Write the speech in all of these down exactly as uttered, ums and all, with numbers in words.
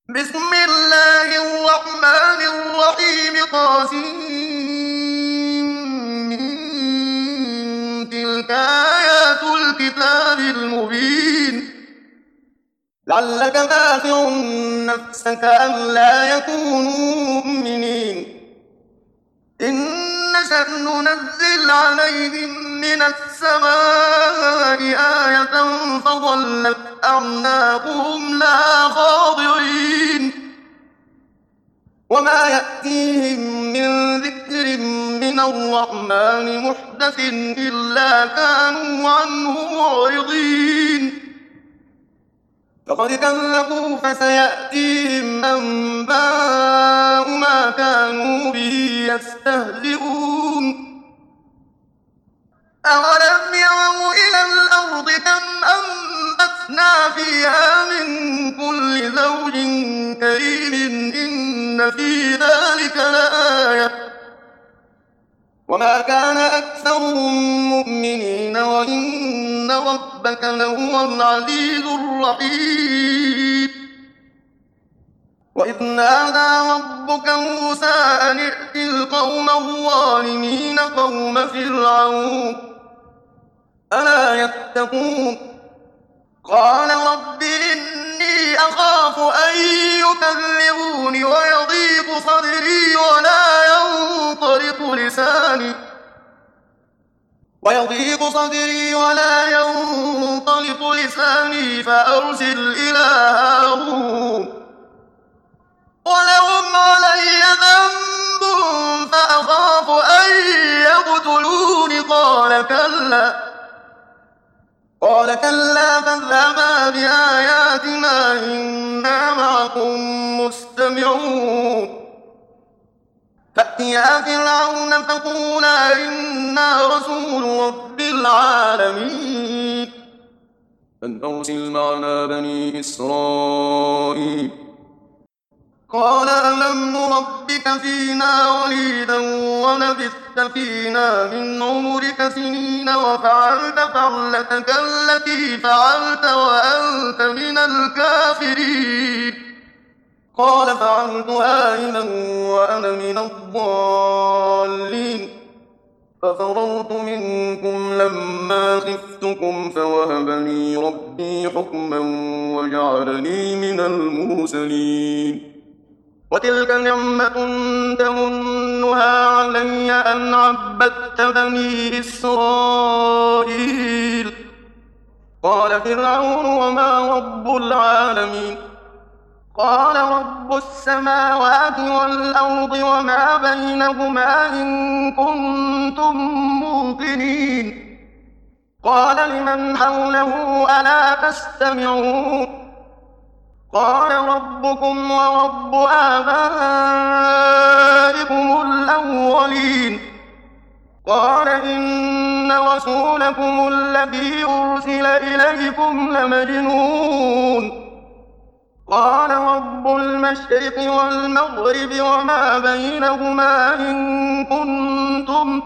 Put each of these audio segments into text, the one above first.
بسم الله الرحمن الرحيم. طاسين. تلك آيات الكتاب المبين. لعلك باخع نفسك ألا يكونوا مؤمنين إن نشأ ننزل عليهم من السماء آية فظلت أعناقهم لها خاضعين وما يأتيهم من ذكر من الرحمن محدث إلا كانوا عنه معرضين فقد كذبوا فسيأتيهم أنباء ما كانوا به يستهزئون أولم يروا إلى الأرض كم أنبتنا فيها من كل زوج كريم إن في ذلك لآية وما كان أكثرهم مؤمنين وإن ربك لهو العزيز الرحيم. وإذ نادى ربك موسى أن ائت القوم الظالمين قوم فرعون ألا يتقون قال رب إني أخاف أن يكذبون ويضيق صدري ولا ينطلق لساني ويضيق صدري ولا ينطلق لساني فأرسل إلى هارون ولهم علي ذنب فأخاف أن يقتلون قال كلا قال كلا فاذهبا بآياتنا إنا معكم مستمعون فأتيا فرعون فقولا إنا رسول رب العالمين أن أرسل معنا بني إسرائيل قال ألم نربك فينا وليدا ولبثت فينا من عمرك سنين وفعلت فعلتك التي فعلت وأنت من الكافرين قال فعلتها إذا وأنا من الضالين ففررت منكم لما خفتكم فوهب لي ربي حكما وجعلني من المرسلين وتلك نعمة تمنها علي أن عبدت بني إسرائيل قال فرعون وما رب العالمين قال رب السماوات والأرض وما بينهما إن كنتم موقنين قال لمن حوله ألا تستمعون قال ربكم ورب آبائكم الأولين قال إن رسولكم الذي أرسل إليكم لمجنون قال رب المشرق والمغرب وما بينهما إن كنتم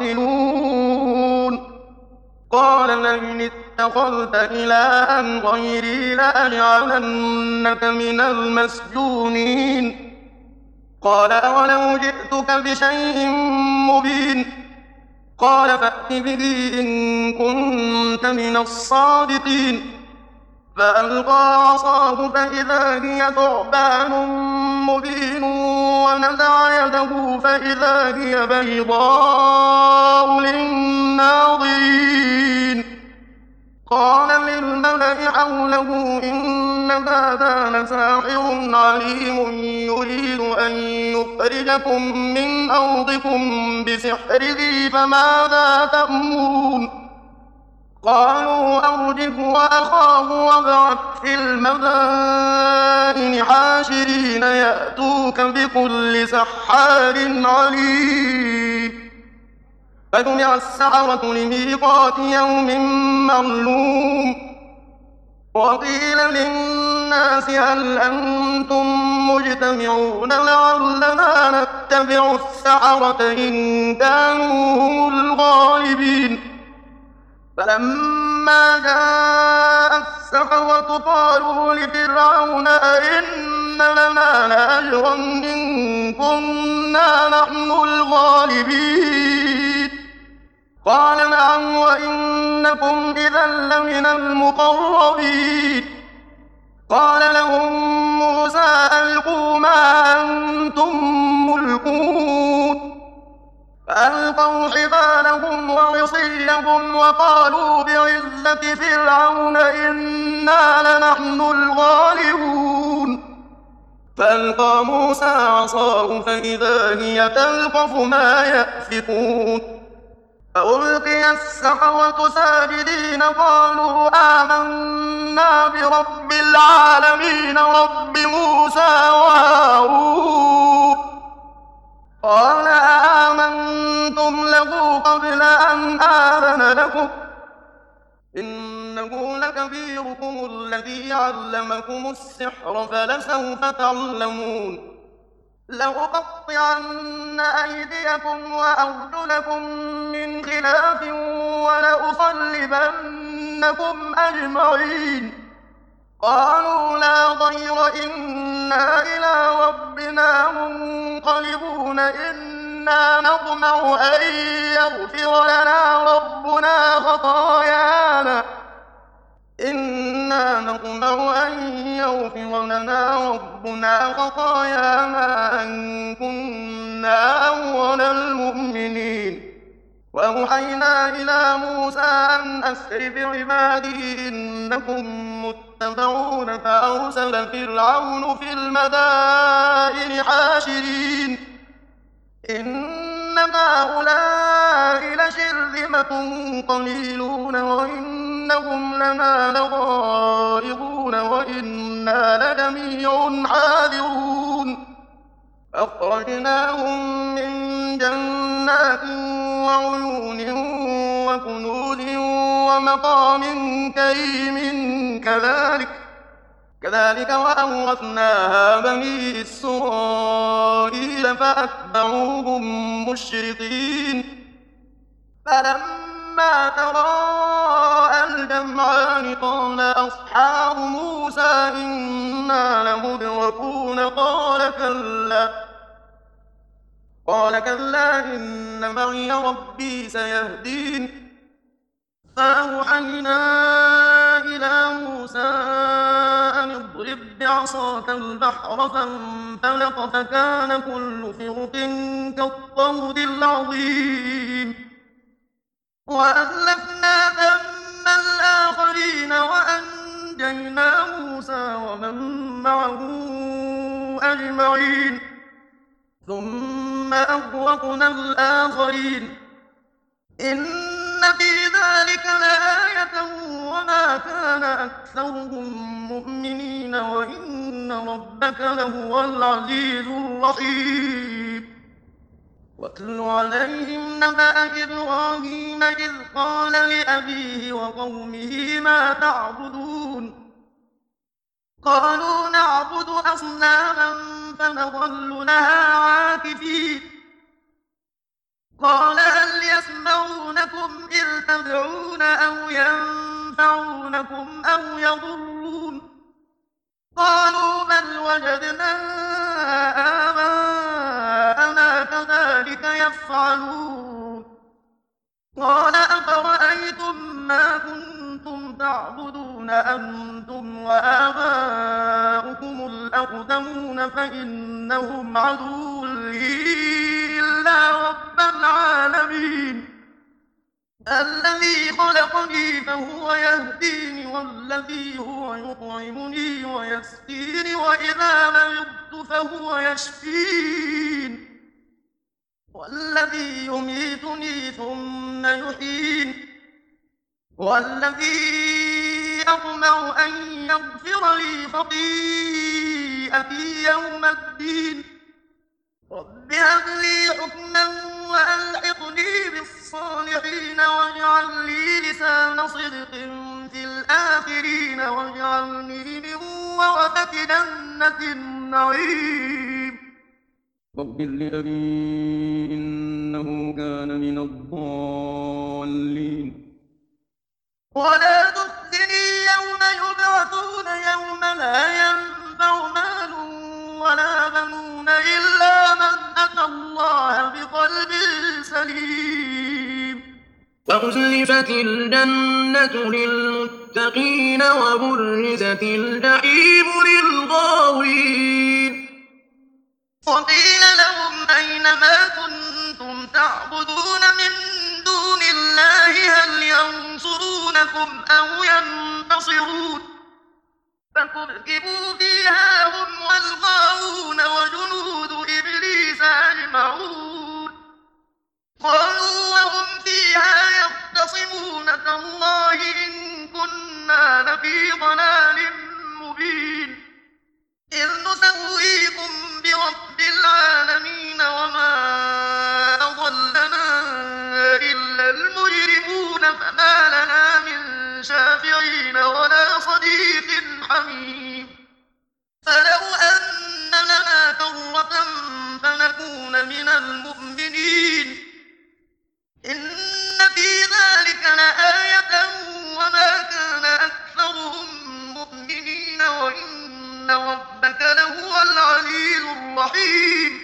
تعقلون قال لئن اتخذت إلها غيري لأجعلنك من المسجونين قال أولو جئتك بشيء مبين قال فأت به إن كنت من الصادقين فألقى عصاه فإذا هي ثعبان مبين ونزع يده فإذا هي بيضاء للناظرين قال للملأ حوله إن هذا لساحر عليم يريد أن يخرجكم من أرضكم بسحره فماذا تأمرون قالوا أرجه وأخاه وابعث في المدائن حاشرين يأتوك بكل سحار عليم فجمع السحرة لميقات يوم معلوم وقيل للناس هل أنتم مجتمعون لعلنا نتبع السحرة إن كانوا هم الغالبين فلما جاء السحرة قالوا لفرعون أئن لنا لأجرا إن كنا نحن الغالبين. قال نعم وإنكم إذا لمن المقربين. قال لهم موسى ألقوا ما أنتم ملقون. فألقوا حبالهم وعصيهم وقالوا بعزة فرعون إنا لنحن الغالبون. فألقى موسى عصاه فإذا هي تلقف ما يأفكون. فألقي السحرة ساجدين قالوا آمنا برب العالمين رب موسى وهارون. قال آمنتم له قبل أن آذن لكم إنه لكبيركم الذي علمكم السحر فلسوف تعلمون. لأقطعن أيديكم وأرجلكم من خلاف ولأصلبنكم أجمعين. قالوا لا ضير إنا إلى ربنا منقلبون إنا نطمع أن يغفر لنا ربنا خطايانا إنا نطمع أن يغفر لنا ربنا خطايانا أن كنا أول المؤمنين. وأوحينا إلى موسى أن أسر بعبادي إنكم متبعون. فأرسل فرعون في المدائن حاشرين إن هؤلاء لشرذمة قليلون وإنهم لنا لغائظون وإنا لجميع حاذرون. أخرجناهم من جنات وعيون وكنوز ومقام كريم كذلك كذلك وأورثناها بني إسرائيل فأتبعوهم مشرقين. فلما تراءى الجمعان قال أصحاب موسى إنا لمدركون قال كلا قال كلا إن معي ربي سيهدين. فأوحينا إلى موسى أن اضرب بعصاك البحر فانفلق فكان كل فرق كالطود العظيم. وأزلفنا ثم الآخرين وأنجينا موسى ومن معه أجمعين ثم أغرقنا الآخرين. إن في ذلك لآية وما كان أكثرهم مؤمنين وإن ربك لهو العزيز الرحيم. واتل عليهم نبأ إبراهيم إذ قال لأبيه وقومه ما تعبدون. قالوا نعبد أصناما فنظل لها عاكفين. قال هل يسمعونكم إذ تدعون أو ينفعونكم أو يضرون. قالوا بل وجدنا آباءنا كذلك يفعلون. قال أفرأيتم ما كنتم تعبدون أنتم وآباؤكم الأقدمون فإنهم عدو لي إلا رب العالمين الذي خلقني فهو يهديني والذي هو يطعمني ويسقيني وإذا مرضت فهو يشفين والذي يميتني ثم يحيين والذي أطمع أن يغفر لي خطيئتي يوم الدين. رب هب لي حكما وألحقني بالصالحين واجعل لي لسان صدق في الآخرين واجعلني من ورثة جنة النعيم. رب لأبي إنه كان من الضالين. ولا تخزني يوم يبعثون يوم لا ينفع مال إلا من أتى الله بقلب سليم. وأزلفت الجنة للمتقين وبرزت الجحيم للغاوين. وقيل لهم أين ما كنتم تعبدون من دون الله هل ينصرونكم أو ينتصرون فكبكبوا فيها هم والغاوون وجنود إبليس أجمعون. قالوا وهم فيها يختصمون تالله إن كنا لفي ضلال مبين إذ نسويكم برب العالمين وما أضلنا إلا المجرمون فما لنا من شافعين ولا صديق حميم. فلو أن لنا كرة فنكون من المؤمنين إن في ذلك لآية وما كان أكثرهم مؤمنين وإن ربك لهو العزيز الرحيم.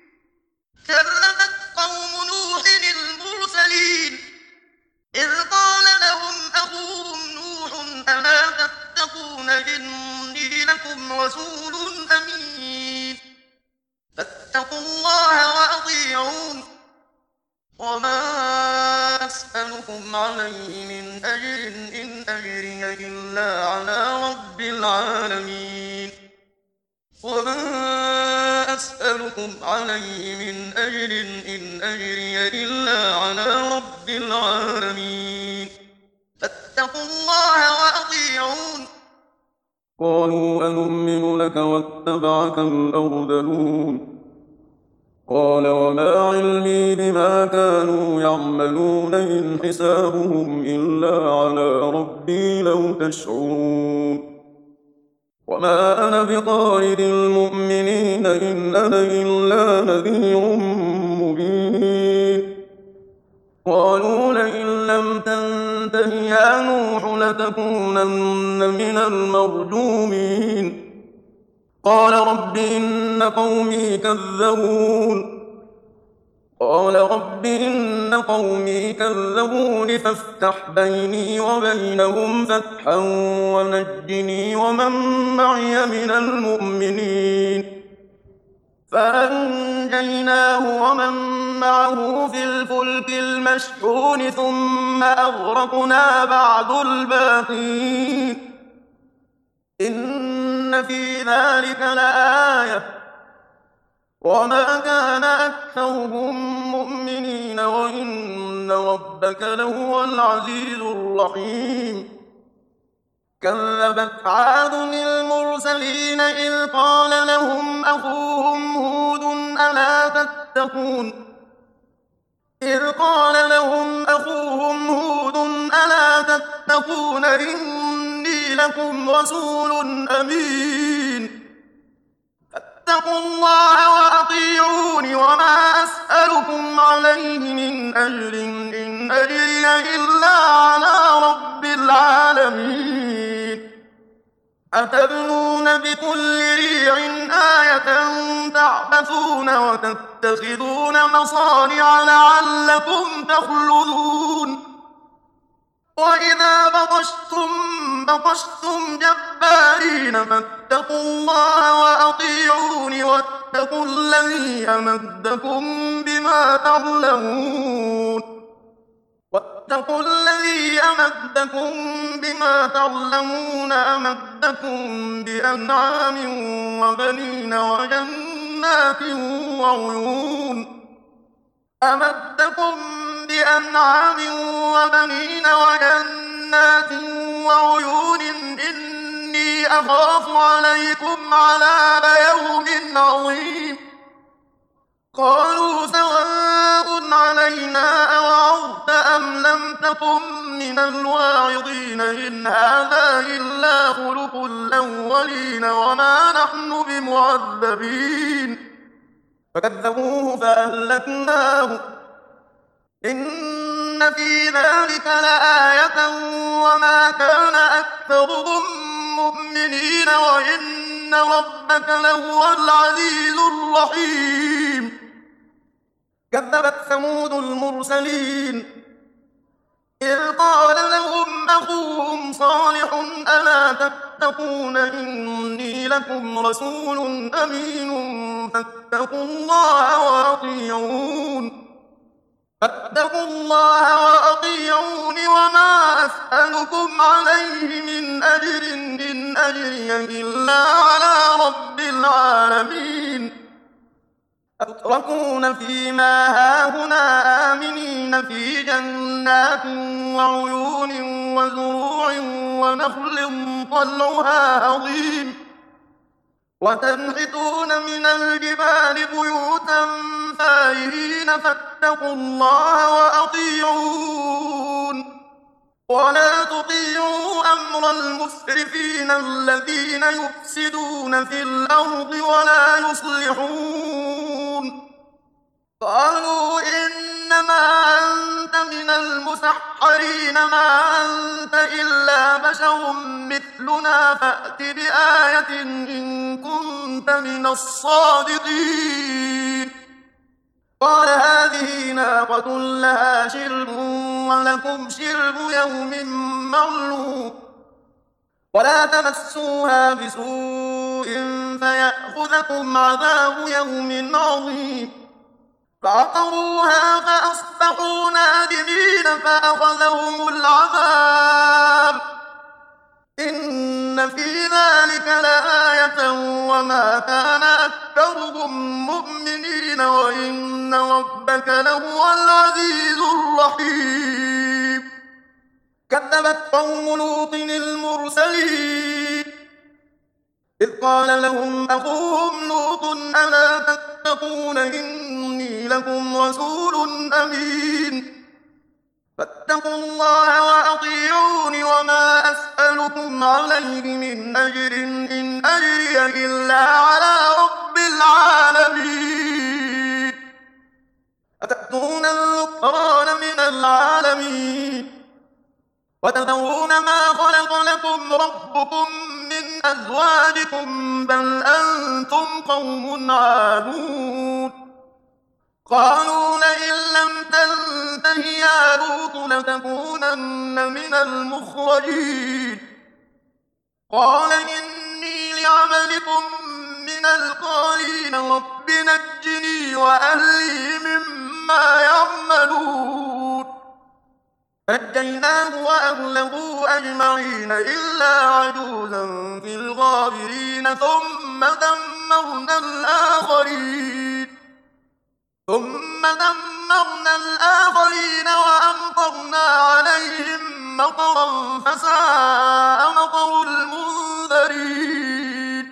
كذبت قوم نوح المرسلين إذ قال لهم أخوهم نوح ألا تتقون إني لكم رسول أمين فاتقوا الله وأطيعون وما أسألكم عليه من أجر إن أجري إلا على رب العالمين. وما أسألكم عليه من أجر إن أجري إلا على رب العالمين فاتقوا الله وأطيعون. قالوا أنؤمن لك واتبعك الأرذلون قال وما علمي بما كانوا يعملون إن حسابهم إلا على ربي لو تشعرون. وما أنا بطارد المؤمنين إن أنا إلا نذير مبين. قالوا لئن لم تنته يا نوح لتكونن من المرجومين. قال رب إن قومي كذبون قال رب إن قومي كذبون فافتح بيني وبينهم فتحا ونجني ومن معي من المؤمنين. فأنجيناه ومن معه في الفلك المشحون ثم أغرقنا بعد الباقين إن في ذلك لآية وما كان أكثرهم مؤمنين وإن ربك لهو العزيز الرحيم. كذبت عاد المرسلين إذ قال لهم أخوهم هود ألا تتقون إذ قال لهم أخوهم هود ألا تتقون إني لكم رسول أمين فاتقوا الله وأطيعون وما أسألكم عليه من أجر إن أجري إلا على رب العالمين. أتبنون بكل ريع آية تعبثون وتتخذون مصانع لعلكم تخلدون. وإذا بطشتم بطشتم جبارين فاتقوا الله وأطيعون واتقوا الذي أمدكم بما تعلمون واتقوا الذي أمدكم بما تعلمون أمدكم بأنعام وبنين وجنات وعيون أمدكم بأنعام وبنين وجنات وعيون إني أخاف عليكم عذاب يوم عظيم. قالوا سواء علينا أوعظت أم لم تكن من الواعظين إن هذا إلا خلق الأولين وما نحن بمعذبين. فكذبوه فأهلكناه إن في ذلك لآية وما كان أكثرهم مؤمنين وإن ربك لهو العزيز الرحيم. الرحيم. كذبت ثمود المرسلين إذ قال لهم أخوهم صالح ألا تتقون إني لكم رسول أمين فاتقوا الله وأطيعون فاتقوا الله وأطيعون وما أسألكم عليه من أجر إن أجري إلا على رب العالمين. أتركون فيما هاهنا آمنين في جنات وعيون وزروع ونخل طلعها هضيم وتنحتون من الجبال بيوتا فارهين فاتقوا الله وأطيعون ولا تطيعوا أمر المسرفين الذين يفسدون في الأرض ولا يصلحون. قالوا إنما أنت من المسحرين ما أنت إلا بشر مثلنا فأت بآية إن كنت من الصادقين. قال هذه ناقة لها شرب ولكم شرب يوم معلوم ولا تمسوها بسوء فيأخذكم عذاب يوم عظيم. فعقروها فأصبحوا نادمين فأخذهم العذاب إن في ذلك لآية وما كان أكثرهم مؤمنين وإن ربك لهو العزيز الرحيم. كذبت قوم لوط المرسلين إذ قال لهم أخوهم لوط ألا تتقون إني لكم رسول أمين فاتقوا الله وأطيعون وما أسألكم عليه من أجر إن أجري إلا على رب العالمين. أتأتون الذكران من العالمين وتذرون ما خلق لكم ربكم من أزواجكم بل أنتم قوم عادون. قالوا لئن لم تنته يا لوط لتكونن من المخرجين. قال إني لعملكم من القالين رب نجني وأهلي مما يعملون. فنجيناه وأهله أجمعين إلا عجوزا في الغابرين ثم دمرنا الآخرين ثم دمرنا الآخرين وأمطرنا عليهم مطرا فساء مطر المنذرين.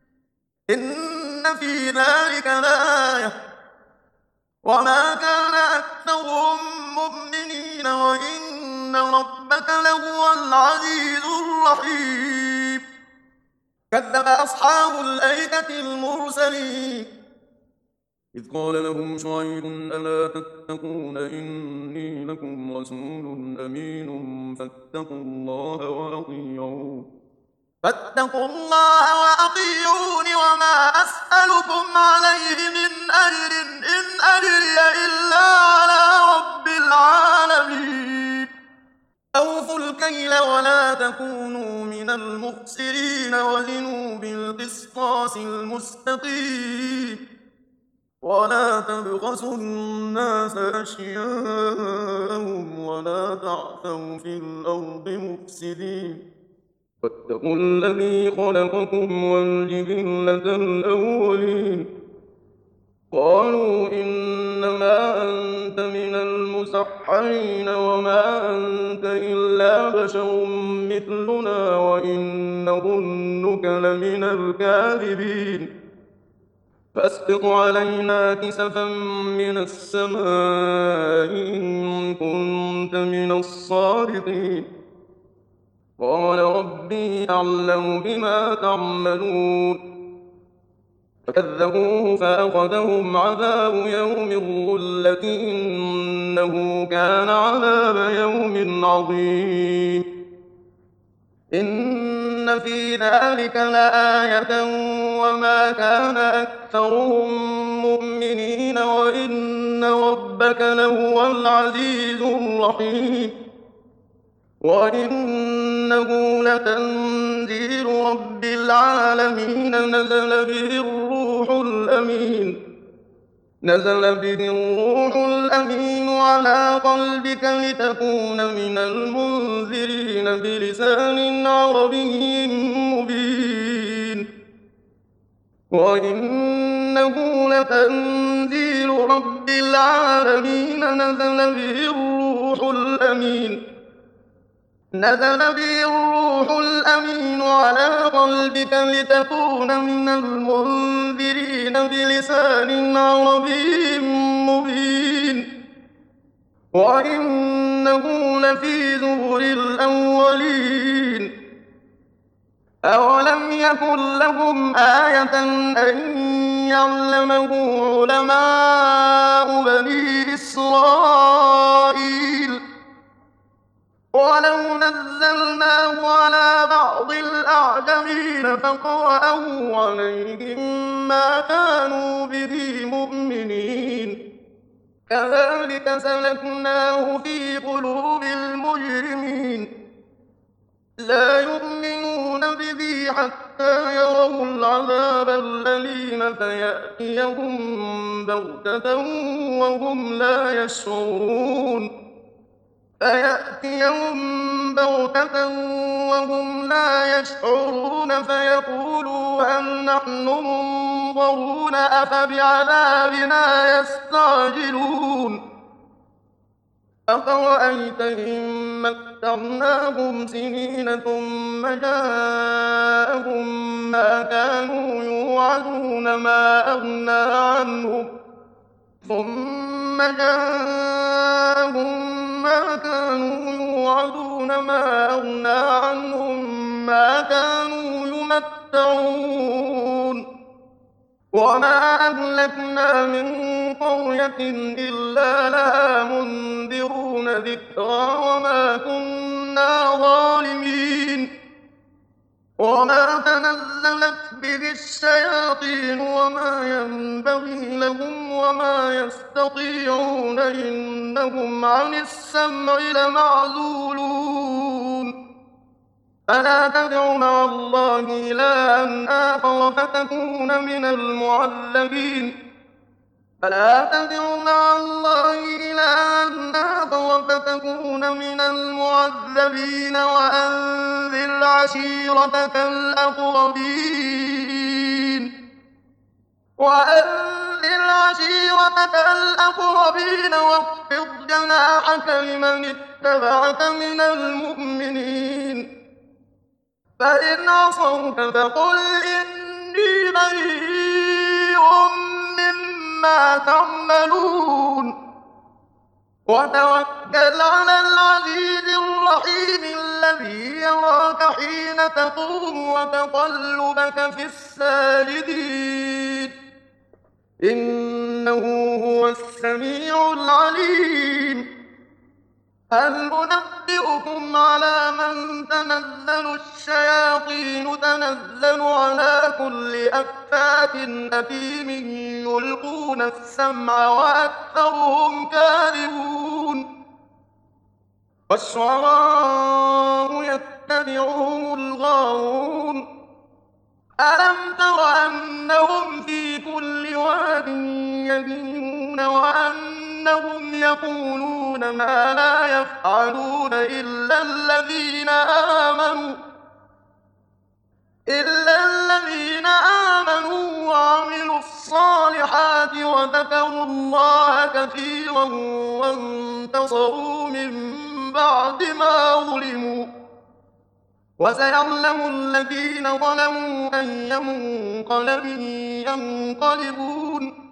إن في ذلك لآية وما كان أكثرهم مؤمنين وإن ربك لهو العزيز الرحيم. كذب أصحاب الأيكة المرسلين إذ قال لهم شعيب ألا تتقون إني لكم رسول أمين فاتقوا الله وأطيعون فاتقوا الله وأطيعون وما أسألكم عليه من أجر إن أجري إلا على رب العالمين. أوفوا الكيل ولا تكونوا من المخسرين وزنوا بالقسطاس المستقيم ولا تبخسوا الناس أشياءهم ولا تعثوا في الأرض مفسدين واتقوا الذي خلقكم والجبلة الأولين. قالوا إنما أنت من المسحرين وما أنت إلا بشر مثلنا وإن نظنك لمن الكاذبين فاسقط علينا كسفا من السماء إن كنت من الصادقين. قال ربي أعلم بما تعملون فكذبوه فأخذهم عذاب يوم الظلة إنه كان عذاب يوم عظيم. إن في ذلك لآية وما كان أكثرهم مؤمنين وإن ربك لهو العزيز الرحيم وإنه لتنزيل رب العالمين نزل به الروح الأمين نزل به الروح الأمين على قلبك لتكون من المنذرين بلسان عربي مبين وإنه لتنزيل رب العالمين نزل به الروح الأمين نزل به الروح الأمين على قلبك لتكون من المنذرين بلسان عربي مبين وإنه لفي زبر الأولين أولم يكن لهم آية أن يعلمه علماء بني إسرائيل ولو نزلناه على بعض الأعجمين فقرأه عليهم ما كانوا به مؤمنين كذلك سلكناه في قلوب المجرمين لا يؤمنون به حتى يروا العذاب الأليم فيأتيهم بغتة وهم لا يشعرون فيأتيهم بغتة وهم لا يشعرون فيقولوا هل نحن منظرون أفبعذابنا يستعجلون أفرأيت إن متعناهم سنين ثم جاءهم ما كانوا يوعدون ما أغنى عنهم ثم جاءهم ما كانوا يوعدون ما أغنى عنهم ما كانوا يمتعون وما أهلكنا من قرية إلا لها منذرون ذكرى وما كنا ظالمين وما تنزلت به الشياطين وما ينبغي لهم وما يستطيعون إنهم عن السمع لمعزولون فلا تدع مع الله إلها آخر فتكون من المعذبين فلا تدع مع الله إلها آخر فتكون من المعذبين وأنذر عشيرتك الأقربين وأنذر عشيرتك الأقربين واخفض جناحك لمن اتبعك من المؤمنين فإن عصوك فقل إني بريء مما تعملون وتوكل على العزيز الرحيم الذي يراك حين تقوم وتقلبك في الساجدين إنه هو السميع العليم هل ننبئكم على من تنزل الشياطين تنزل على كل أفاك أثيم يلقون السمع وأكثرهم كاذبون والشعراء يتبعهم الغاوون ألم تر أنهم في كل واد يهيمون وأنهم يقولون ما لا يفعلون إلا الذين آمنوا إلا الذين آمنوا وعملوا الصالحات وذكروا الله كثيرا وانتصروا من بعد ما ظلموا وسيعلم الذين ظلموا أي منقلب ينقلبون